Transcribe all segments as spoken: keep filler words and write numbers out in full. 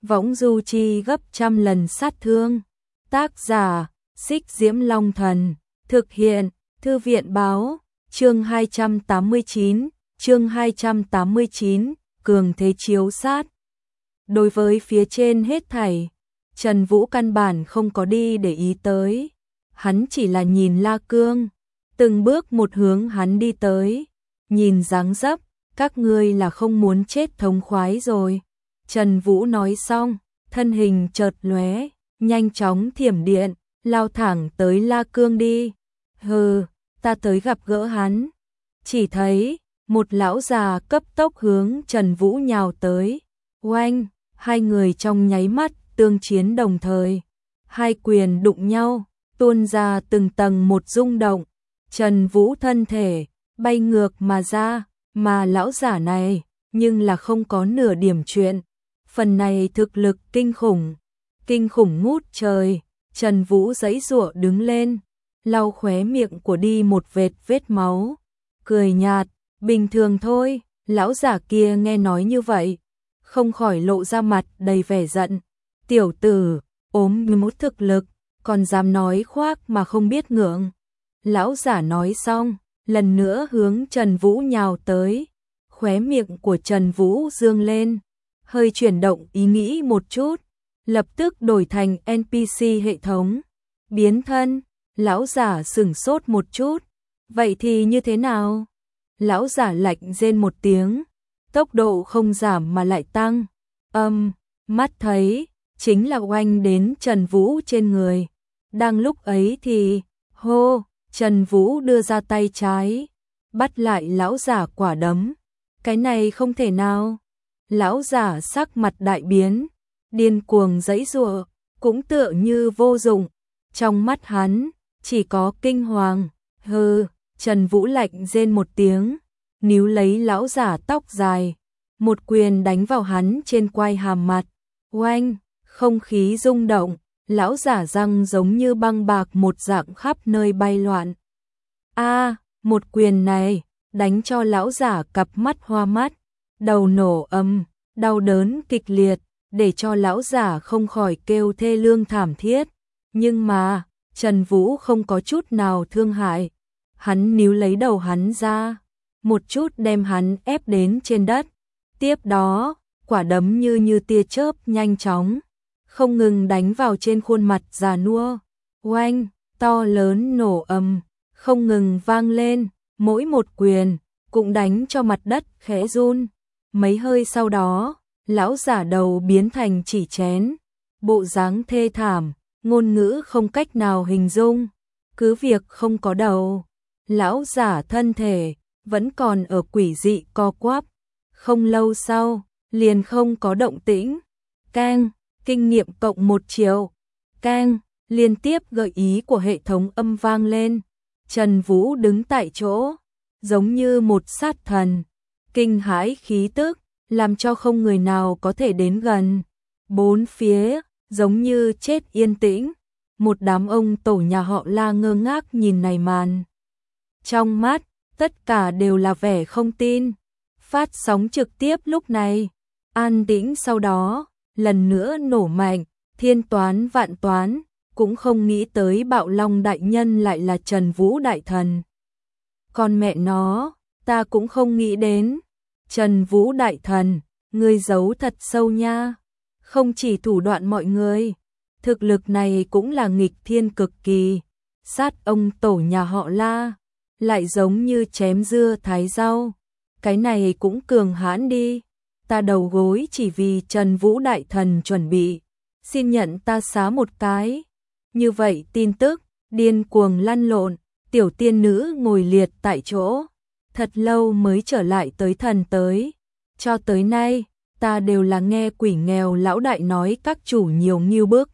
võng du chi gấp trăm lần sát thương. Tác giả, Xích Diễm Long Thần, thực hiện, Thư viện báo, chương hai trăm tám mươi chín, chương hai trăm tám mươi chín, cường thế chiếu sát. Đối với phía trên hết thảy, Trần Vũ căn bản không có đi để ý tới, hắn chỉ là nhìn La Cương, từng bước một hướng hắn đi tới, nhìn dáng dấp, các ngươi là không muốn chết thống khoái rồi. Trần Vũ nói xong, thân hình chợt lóe, nhanh chóng thiểm điện, lao thẳng tới La Cương đi. Hừ, ta tới gặp gỡ hắn. Chỉ thấy, một lão già cấp tốc hướng Trần Vũ nhào tới. Oanh, hai người trong nháy mắt tương chiến đồng thời. Hai quyền đụng nhau, tuôn ra từng tầng một rung động. Trần Vũ thân thể, bay ngược mà ra, mà lão giả này, nhưng là không có nửa điểm chuyện. Phần này thực lực kinh khủng, kinh khủng ngút trời. Trần Vũ giãy giụa đứng lên, lau khóe miệng của đi một vệt vết máu, cười nhạt, bình thường thôi. Lão giả kia nghe nói như vậy, không khỏi lộ ra mặt đầy vẻ giận. Tiểu tử, ốm như một thực lực, còn dám nói khoác mà không biết ngượng. Lão giả nói xong, lần nữa hướng Trần Vũ nhào tới. Khóe miệng của Trần Vũ dương lên, hơi chuyển động ý nghĩ một chút, lập tức đổi thành en pê xê hệ thống. Biến thân, lão giả sửng sốt một chút. Vậy thì như thế nào? Lão giả lạnh rên một tiếng, tốc độ không giảm mà lại tăng. Âm, mắt thấy, chính là oanh đến Trần Vũ trên người. Đang lúc ấy thì, hô, Trần Vũ đưa ra tay trái, bắt lại lão giả quả đấm. Cái này không thể nào. Lão giả sắc mặt đại biến, điên cuồng giãy giụa, cũng tựa như vô dụng. Trong mắt hắn, chỉ có kinh hoàng. Hừ, Trần Vũ lạnh rên một tiếng, níu lấy lão giả tóc dài, một quyền đánh vào hắn trên quai hàm mặt. Oanh, không khí rung động, lão giả răng giống như băng bạc một dạng khắp nơi bay loạn. A, một quyền này, đánh cho lão giả cặp mắt hoa mắt, đầu nổ ầm, đau đớn kịch liệt, để cho lão giả không khỏi kêu thê lương thảm thiết. Nhưng mà, Trần Vũ không có chút nào thương hại. Hắn níu lấy đầu hắn ra, một chút đem hắn ép đến trên đất. Tiếp đó, quả đấm như như tia chớp nhanh chóng, không ngừng đánh vào trên khuôn mặt già nua. Oanh, to lớn nổ ầm, không ngừng vang lên, mỗi một quyền cũng đánh cho mặt đất khẽ run. Mấy hơi sau đó, lão giả đầu biến thành chỉ chén, bộ dáng thê thảm, ngôn ngữ không cách nào hình dung. Cứ việc không có đầu, lão giả thân thể vẫn còn ở quỷ dị co quắp. Không lâu sau, liền không có động tĩnh. Keng, kinh nghiệm cộng một triệu. Keng, liên tiếp gợi ý của hệ thống âm vang lên. Trần Vũ đứng tại chỗ, giống như một sát thần, kinh hãi khí tức, làm cho không người nào có thể đến gần. Bốn phía, giống như chết yên tĩnh. Một đám ông tổ nhà họ La ngơ ngác nhìn này màn. Trong mắt, tất cả đều là vẻ không tin. Phát sóng trực tiếp lúc này, an tĩnh sau đó, lần nữa nổ mạnh, thiên toán vạn toán, cũng không nghĩ tới Bạo Long đại nhân lại là Trần Vũ đại thần. Còn mẹ nó, ta cũng không nghĩ đến. Trần Vũ đại thần, ngươi giấu thật sâu nha. Không chỉ thủ đoạn mọi người, thực lực này cũng là nghịch thiên cực kỳ. Sát ông tổ nhà họ La, lại giống như chém dưa thái rau. Cái này cũng cường hãn đi. Ta đầu gối chỉ vì Trần Vũ đại thần chuẩn bị, xin nhận ta xá một cái. Như vậy tin tức, điên cuồng lăn lộn, tiểu tiên nữ ngồi liệt tại chỗ. Thật lâu mới trở lại tới thần tới. Cho tới nay, ta đều là nghe quỷ nghèo lão đại nói các chủ nhiều nghiêu bức.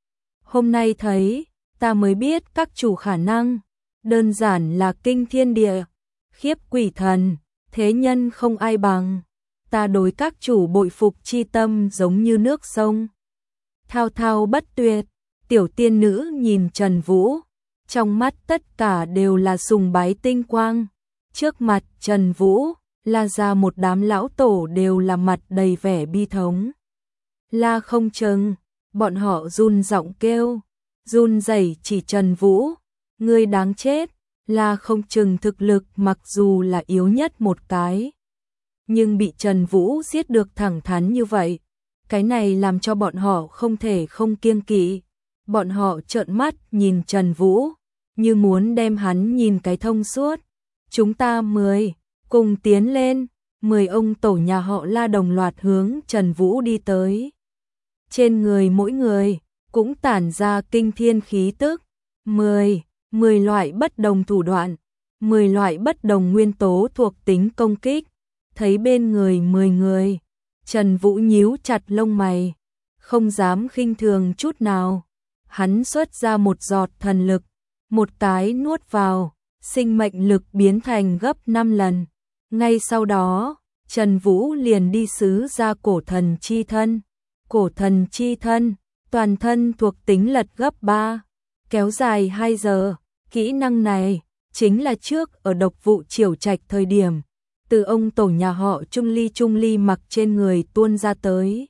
Hôm nay thấy, ta mới biết các chủ khả năng, đơn giản là kinh thiên địa, khiếp quỷ thần, thế nhân không ai bằng. Ta đối các chủ bội phục chi tâm giống như nước sông, thao thao bất tuyệt. Tiểu tiên nữ nhìn Trần Vũ, trong mắt tất cả đều là sùng bái tinh quang. Trước mặt Trần Vũ, là ra một đám lão tổ đều là mặt đầy vẻ bi thống. La không chừng, bọn họ run giọng kêu, run rẩy chỉ Trần Vũ, ngươi đáng chết. La không chừng thực lực mặc dù là yếu nhất một cái, nhưng bị Trần Vũ giết được thẳng thắn như vậy, cái này làm cho bọn họ không thể không kiêng kỵ. Bọn họ trợn mắt nhìn Trần Vũ, như muốn đem hắn nhìn cái thông suốt. Chúng ta mười, cùng tiến lên, mười ông tổ nhà họ La đồng loạt hướng Trần Vũ đi tới. Trên người mỗi người cũng tản ra kinh thiên khí tức, mười, mười loại bất đồng thủ đoạn, mười loại bất đồng nguyên tố thuộc tính công kích. Thấy bên người mười người, Trần Vũ nhíu chặt lông mày, không dám khinh thường chút nào. Hắn xuất ra một giọt thần lực, một cái nuốt vào, sinh mệnh lực biến thành gấp năm lần. Ngay sau đó, Trần Vũ liền đi xứ ra cổ thần chi thân. Cổ thần chi thân, toàn thân thuộc tính lật gấp ba, kéo dài hai giờ. Kỹ năng này chính là trước ở độc vụ Triều Trạch thời điểm, từ ông tổ nhà họ Trung Ly Trung Ly mặc trên người tuôn ra tới.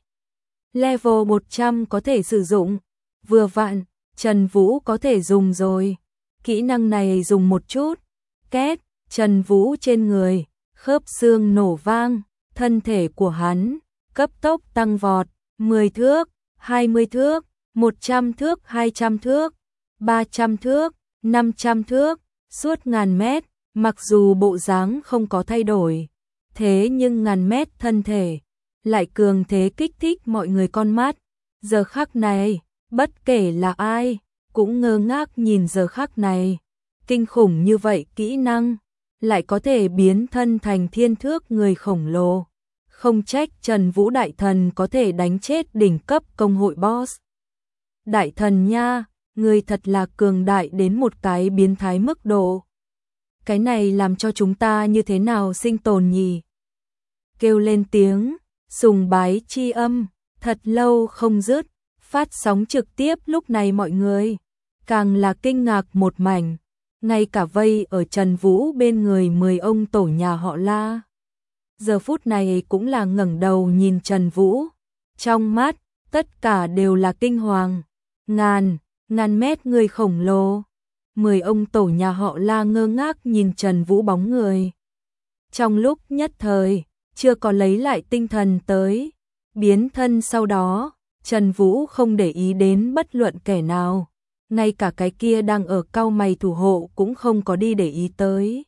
Level một trăm có thể sử dụng, vừa vặn, Trần Vũ có thể dùng rồi. Kỹ năng này dùng một chút, két, Trần Vũ trên người, khớp xương nổ vang, thân thể của hắn, cấp tốc tăng vọt, mười thước, hai mươi thước, một trăm thước, hai trăm thước, ba trăm thước, năm trăm thước, suốt ngàn mét, mặc dù bộ dáng không có thay đổi, thế nhưng ngàn mét thân thể lại cường thế kích thích mọi người con mắt. Giờ khắc này, bất kể là ai, cũng ngơ ngác nhìn giờ khắc này. Kinh khủng như vậy kỹ năng, lại có thể biến thân thành thiên thước người khổng lồ. Không trách Trần Vũ đại thần có thể đánh chết đỉnh cấp công hội boss. Đại thần nha, người thật là cường đại đến một cái biến thái mức độ. Cái này làm cho chúng ta như thế nào sinh tồn nhỉ? Kêu lên tiếng, sùng bái chi âm, thật lâu không dứt, phát sóng trực tiếp lúc này mọi người càng là kinh ngạc một mảnh, ngay cả vây ở Trần Vũ bên người mười ông tổ nhà họ La. Giờ phút này cũng là ngẩng đầu nhìn Trần Vũ, trong mắt tất cả đều là kinh hoàng. Ngàn, ngàn mét người khổng lồ. Mười ông tổ nhà họ La ngơ ngác nhìn Trần Vũ bóng người. Trong lúc nhất thời, chưa có lấy lại tinh thần tới, biến thân sau đó, Trần Vũ không để ý đến bất luận kẻ nào, ngay cả cái kia đang ở cau mày thủ hộ cũng không có đi để ý tới.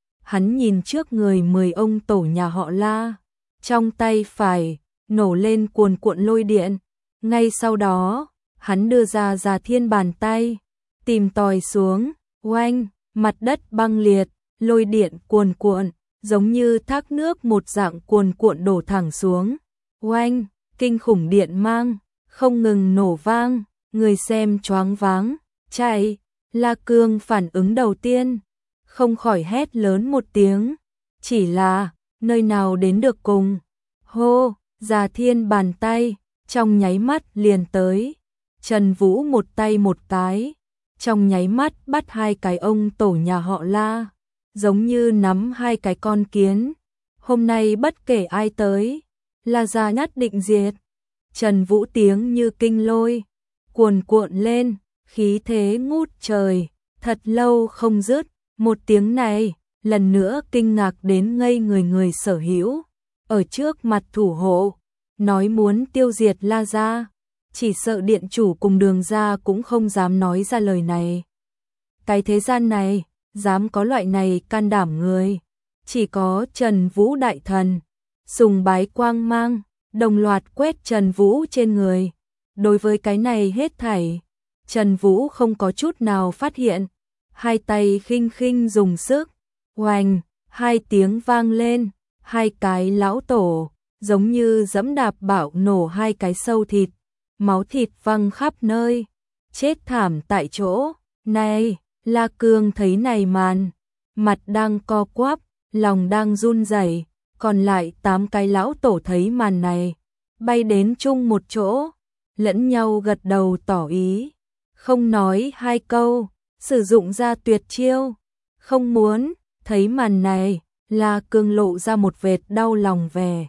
Hắn nhìn trước người mười ông tổ nhà họ La, trong tay phải nổ lên cuồn cuộn lôi điện, ngay sau đó, hắn đưa ra Già Thiên bàn tay, tìm tòi xuống, oanh, mặt đất băng liệt, lôi điện cuồn cuộn, giống như thác nước một dạng cuồn cuộn đổ thẳng xuống. Oanh, kinh khủng điện mang, không ngừng nổ vang, người xem choáng váng, chạy. La Cương phản ứng đầu tiên, không khỏi hét lớn một tiếng, chỉ là, nơi nào đến được cùng. Hô, Già Thiên bàn tay, trong nháy mắt liền tới. Trần Vũ một tay một cái, trong nháy mắt bắt hai cái ông tổ nhà họ La, giống như nắm hai cái con kiến. Hôm nay bất kể ai tới, La gia nhất định diệt. Trần Vũ tiếng như kinh lôi, cuồn cuộn lên, khí thế ngút trời, thật lâu không dứt. Một tiếng này, lần nữa kinh ngạc đến ngây người người sở hữu. Ở trước mặt thủ hộ, nói muốn tiêu diệt La gia, chỉ sợ điện chủ cùng Đường gia cũng không dám nói ra lời này. Cái thế gian này, dám có loại này can đảm người, chỉ có Trần Vũ đại thần. Sùng bái quang mang, đồng loạt quét Trần Vũ trên người. Đối với cái này hết thảy, Trần Vũ không có chút nào phát hiện. Hai tay khinh khinh dùng sức, oanh, hai tiếng vang lên, hai cái lão tổ, giống như giẫm đạp bạo nổ hai cái sâu thịt, máu thịt văng khắp nơi, chết thảm tại chỗ. Này, La Cương thấy này màn, mặt đang co quắp, lòng đang run rẩy, còn lại tám cái lão tổ thấy màn này, bay đến chung một chỗ, lẫn nhau gật đầu tỏ ý, không nói hai câu, sử dụng ra tuyệt chiêu. Không muốn, thấy màn này, La Cương lộ ra một vệt đau lòng vẻ.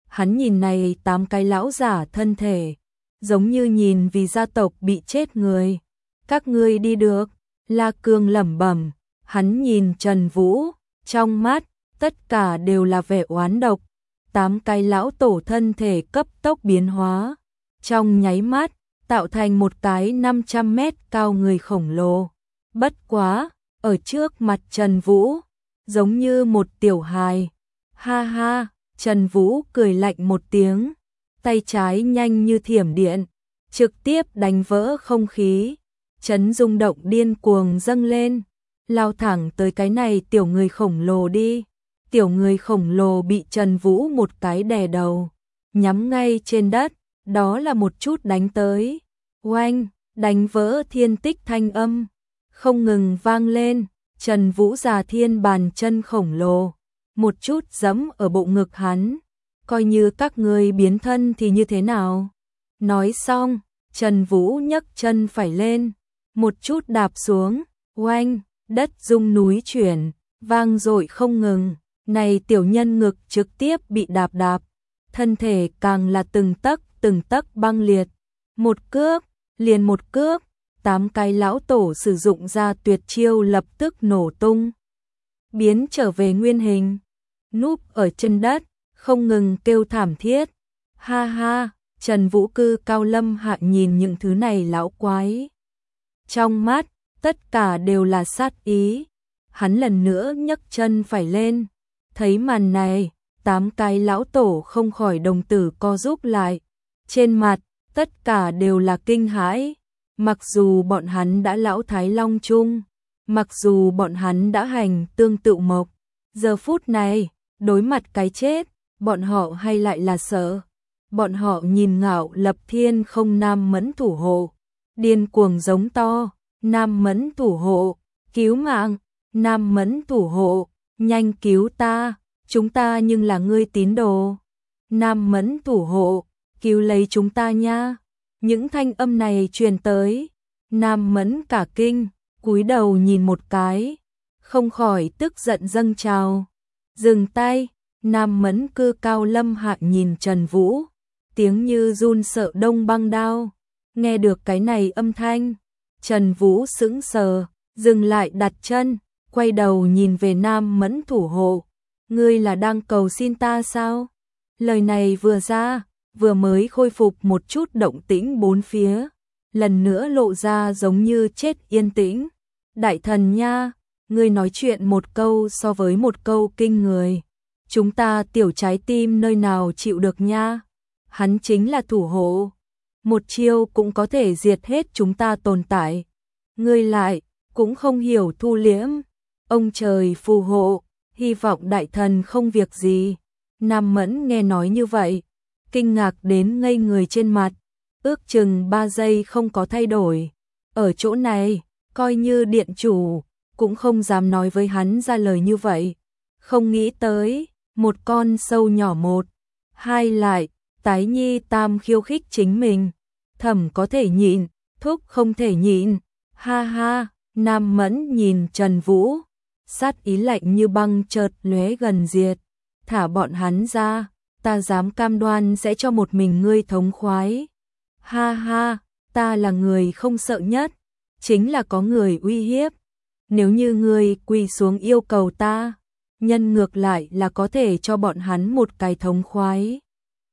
Hắn nhìn này tám cái lão giả thân thể, giống như nhìn vì gia tộc bị chết người. Các ngươi đi được, La Cương lẩm bẩm, hắn nhìn Trần Vũ, trong mắt, tất cả đều là vẻ oán độc. Tám cái lão tổ thân thể cấp tốc biến hóa, trong nháy mắt, tạo thành một cái năm trăm mét cao người khổng lồ. Bất quá, ở trước mặt Trần Vũ, giống như một tiểu hài. Ha ha, Trần Vũ cười lạnh một tiếng, tay trái nhanh như thiểm điện, trực tiếp đánh vỡ không khí, chấn rung động điên cuồng dâng lên, lao thẳng tới cái này tiểu người khổng lồ đi. Tiểu người khổng lồ bị Trần Vũ một cái đè đầu, nhắm ngay trên đất, đó là một chút đánh tới. Oanh, đánh vỡ thiên tích thanh âm, không ngừng vang lên. Trần Vũ già thiên bàn chân khổng lồ, một chút giẫm ở bộ ngực hắn, coi như các ngươi biến thân thì như thế nào. Nói xong, Trần Vũ nhấc chân phải lên, một chút đạp xuống, oanh, đất rung núi chuyển, vang dội không ngừng. Này tiểu nhân ngực trực tiếp bị đạp đạp, thân thể càng là từng tấc từng tấc băng liệt. Một cước, liền một cước, tám cái lão tổ sử dụng ra tuyệt chiêu lập tức nổ tung, biến trở về nguyên hình, núp ở chân đất, không ngừng kêu thảm thiết. Ha ha, Trần Vũ cư cao lâm hạ nhìn những thứ này lão quái. Trong mắt, tất cả đều là sát ý. Hắn lần nữa nhấc chân phải lên. Thấy màn này, tám cái lão tổ không khỏi đồng tử co rúm lại. Trên mặt, tất cả đều là kinh hãi. Mặc dù bọn hắn đã lão Thái Long chung, mặc dù bọn hắn đã hành tương tự mộc, giờ phút này, đối mặt cái chết, bọn họ hay lại là sợ. Bọn họ nhìn ngạo lập thiên không Nam Mẫn thủ hộ, điên cuồng giống to, Nam Mẫn thủ hộ, cứu mạng, Nam Mẫn thủ hộ, nhanh cứu ta, chúng ta nhưng là ngươi tín đồ. Nam Mẫn thủ hộ, cứu lấy chúng ta nha. Những thanh âm này truyền tới, Nam Mẫn cả kinh, cúi đầu nhìn một cái, không khỏi tức giận dâng trào. Dừng tay, Nam Mẫn cư cao lâm hạ nhìn Trần Vũ, tiếng như run sợ đông băng đao. Nghe được cái này âm thanh, Trần Vũ sững sờ, dừng lại đặt chân, quay đầu nhìn về Nam Mẫn thủ hộ. Ngươi là đang cầu xin ta sao? Lời này vừa ra, vừa mới khôi phục một chút động tĩnh bốn phía, lần nữa lộ ra giống như chết yên tĩnh. Đại thần nha, ngươi nói chuyện một câu so với một câu kinh người. Chúng ta tiểu trái tim nơi nào chịu được nha. Hắn chính là thủ hộ, một chiêu cũng có thể diệt hết chúng ta tồn tại. Ngươi lại, cũng không hiểu thu liễm. Ông trời phù hộ, hy vọng đại thần không việc gì. Nam Mẫn nghe nói như vậy, kinh ngạc đến ngây người trên mặt, ước chừng ba giây không có thay đổi. Ở chỗ này, coi như điện chủ, cũng không dám nói với hắn ra lời như vậy. Không nghĩ tới, một con sâu nhỏ một, hai lại, tái nhi tam khiêu khích chính mình. Thẩm có thể nhịn, thúc không thể nhịn. Ha ha, Nam Mẫn nhìn Trần Vũ, sát ý lạnh như băng chợt lóe gần diệt. Thả bọn hắn ra, ta dám cam đoan sẽ cho một mình ngươi thống khoái. Ha ha, ta là người không sợ nhất, chính là có người uy hiếp. Nếu như ngươi quỳ xuống yêu cầu ta, nhân ngược lại là có thể cho bọn hắn một cái thống khoái.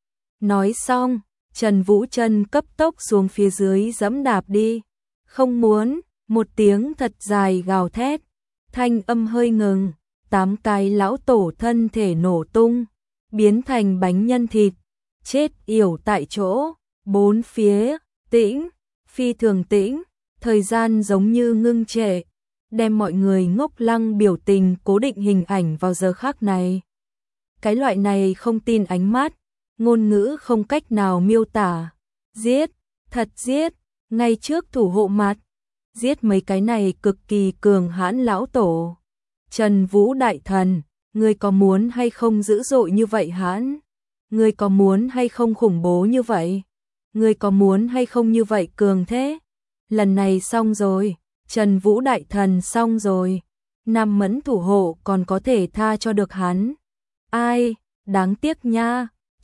Nói xong, Trần Vũ chân cấp tốc xuống phía dưới giẫm đạp đi. Không muốn, một tiếng thật dài gào thét, thanh âm hơi ngừng, tám cái lão tổ thân thể nổ tung, biến thành bánh nhân thịt, chết yểu tại chỗ. Bốn phía, tĩnh, phi thường tĩnh, thời gian giống như ngưng trệ, đem mọi người ngốc lăng biểu tình cố định hình ảnh vào giờ khắc này. Cái loại này không tin ánh mắt, ngôn ngữ không cách nào miêu tả. Giết, thật giết, ngay trước thủ hộ mặt, giết mấy cái này cực kỳ cường hãn lão tổ. Trần Vũ đại thần, ngươi có muốn hay không dữ dội như vậy hãn? Ngươi có muốn hay không khủng bố như vậy? Ngươi có muốn hay không như vậy cường thế? Lần này xong rồi, Trần Vũ đại thần xong rồi. Nam Mẫn thủ hộ còn có thể tha cho được hắn. Ai, đáng tiếc nha,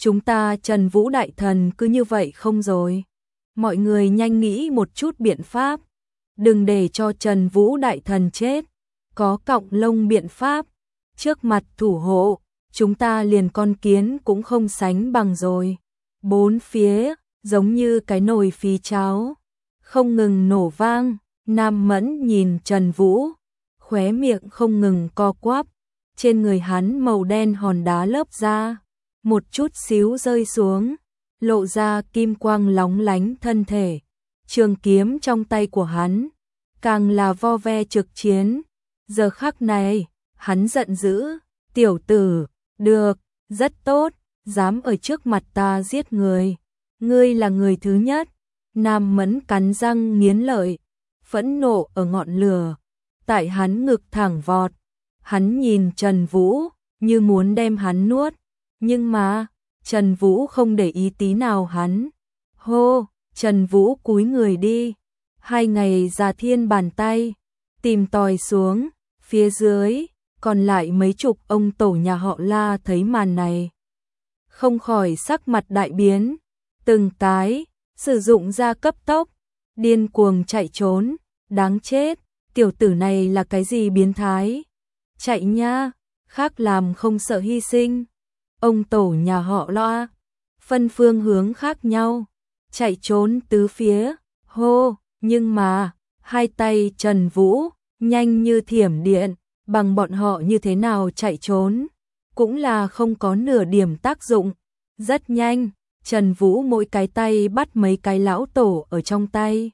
chúng ta Trần Vũ đại thần cứ như vậy không rồi. Mọi người nhanh nghĩ một chút biện pháp, đừng để cho Trần Vũ đại thần chết. Có cọng lông biện pháp, trước mặt thủ hộ, chúng ta liền con kiến cũng không sánh bằng rồi. Bốn phía, giống như cái nồi phí cháo, không ngừng nổ vang. Nam Mẫn nhìn Trần Vũ, khóe miệng không ngừng co quắp, trên người hắn màu đen hòn đá lớp ra, một chút xíu rơi xuống, lộ ra kim quang lóng lánh thân thể. Trường kiếm trong tay của hắn, càng là vo ve trực chiến. Giờ khắc này, hắn giận dữ, tiểu tử, được, rất tốt, dám ở trước mặt ta giết người. Ngươi là người thứ nhất. Nam Mẫn cắn răng nghiến lợi, phẫn nộ ở ngọn lửa, tại hắn ngực thẳng vọt. Hắn nhìn Trần Vũ, như muốn đem hắn nuốt, nhưng mà, Trần Vũ không để ý tí nào hắn. Hô, Trần Vũ cúi người đi, hai ngày già thiên bàn tay, tìm tòi xuống, phía dưới, còn lại mấy chục ông tổ nhà họ La thấy màn này, không khỏi sắc mặt đại biến, từng cái, sử dụng ra cấp tốc, điên cuồng chạy trốn, đáng chết, tiểu tử này là cái gì biến thái, chạy nha, khác làm không sợ hy sinh. Ông tổ nhà họ La, phân phương hướng khác nhau, chạy trốn tứ phía, hô, nhưng mà, hai tay Trần Vũ, nhanh như thiểm điện, bằng bọn họ như thế nào chạy trốn, cũng là không có nửa điểm tác dụng. Rất nhanh, Trần Vũ mỗi cái tay bắt mấy cái lão tổ ở trong tay.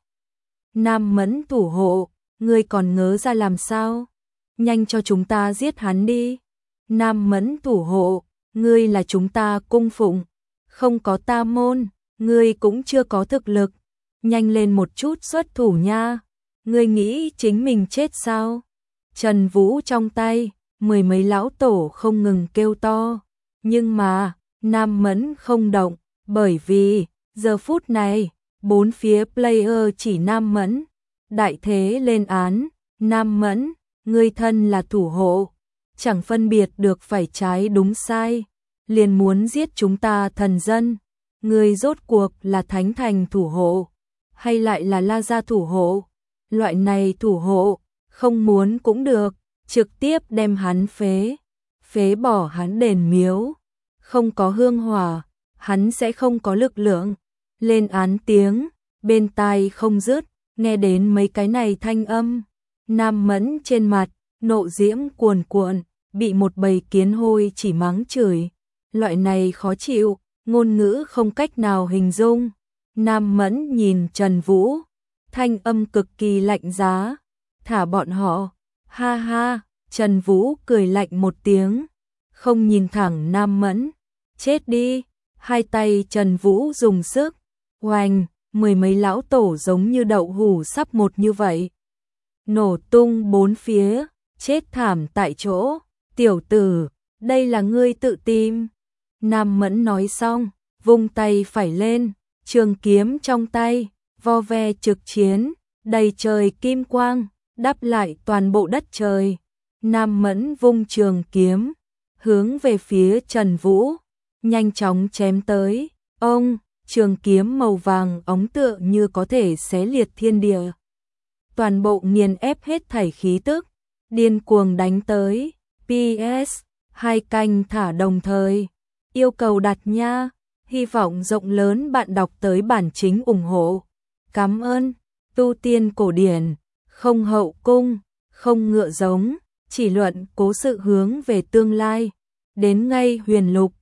Nam Mẫn thủ hộ, ngươi còn ngớ ra làm sao? Nhanh cho chúng ta giết hắn đi. Nam Mẫn thủ hộ, ngươi là chúng ta cung phụng, không có ta môn, ngươi cũng chưa có thực lực. Nhanh lên một chút xuất thủ nha. Ngươi nghĩ chính mình chết sao? Trần Vũ trong tay, mười mấy lão tổ không ngừng kêu to. Nhưng mà, Nam Mẫn không động, bởi vì, giờ phút này, bốn phía player chỉ Nam Mẫn. Đại thế lên án, Nam Mẫn, ngươi thân là thủ hộ, chẳng phân biệt được phải trái đúng sai, liền muốn giết chúng ta thần dân. Ngươi rốt cuộc là Thánh Thành thủ hộ, hay lại là La Gia thủ hộ? Loại này thủ hộ, không muốn cũng được, trực tiếp đem hắn phế, phế bỏ hắn đền miếu. Không có hương hỏa, hắn sẽ không có lực lượng. Lên án tiếng, bên tai không dứt, nghe đến mấy cái này thanh âm. Nam Mẫn trên mặt, nộ diễm cuồn cuộn, bị một bầy kiến hôi chỉ mắng chửi. Loại này khó chịu, ngôn ngữ không cách nào hình dung. Nam Mẫn nhìn Trần Vũ, thanh âm cực kỳ lạnh giá. Thả bọn họ, ha ha, Trần Vũ cười lạnh một tiếng, không nhìn thẳng Nam Mẫn. Chết đi, hai tay Trần Vũ dùng sức, oanh, mười mấy lão tổ giống như đậu hũ sắp một như vậy. Nổ tung bốn phía, chết thảm tại chỗ. Tiểu tử, đây là ngươi tự tìm. Nam Mẫn nói xong, vung tay phải lên, trường kiếm trong tay, vo ve trực chiến, đầy trời kim quang, đắp lại toàn bộ đất trời. Nam Mẫn vung trường kiếm, hướng về phía Trần Vũ, nhanh chóng chém tới. Ông, trường kiếm màu vàng óng tựa như có thể xé liệt thiên địa. Toàn bộ nghiền ép hết thảy khí tức, điên cuồng đánh tới. pê ét, hai canh thả đồng thời. Yêu cầu đặt nha, hy vọng rộng lớn bạn đọc tới bản chính ủng hộ. Cảm ơn, tu tiên cổ điển, không hậu cung, không ngựa giống, chỉ luận cố sự hướng về tương lai. Đến ngay huyền lục,